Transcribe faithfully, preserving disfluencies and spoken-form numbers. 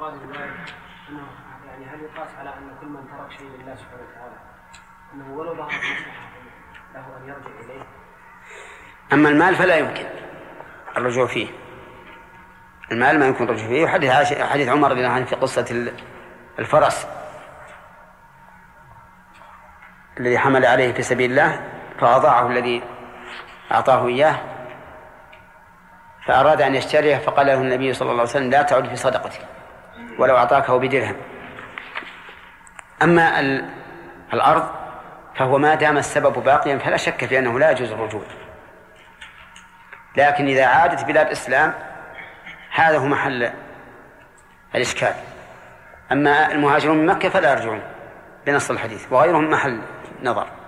مراد الوالد أنه يعني هل يقاس على أن كل من ترك شيء لله سبحانه وتعالى أنه ولو ظهر مصلحة له أن يرجع إليه؟ أما المال فلا يمكن الرجوع فيه، المال ما يمكن الرجوع فيه. وحديث حديث عمر رضي الله عنه في قصة الفرس الذي حمل عليه في سبيل الله فأضاعه الذي أعطاه إياه فأراد أن يشتريه فقال له النبي صلى الله عليه وسلم لا تعد في صدقتك ولو أعطاكه بدرهم. أما الأرض فهو ما دام السبب باقيا فلا شك في أنه لا يجوز الرجوع، لكن إذا عادت بلاد إسلام هذا هو محل الإشكال. أما المهاجرون من مكة فلا يرجعون بنص الحديث، وغيرهم محل نظر.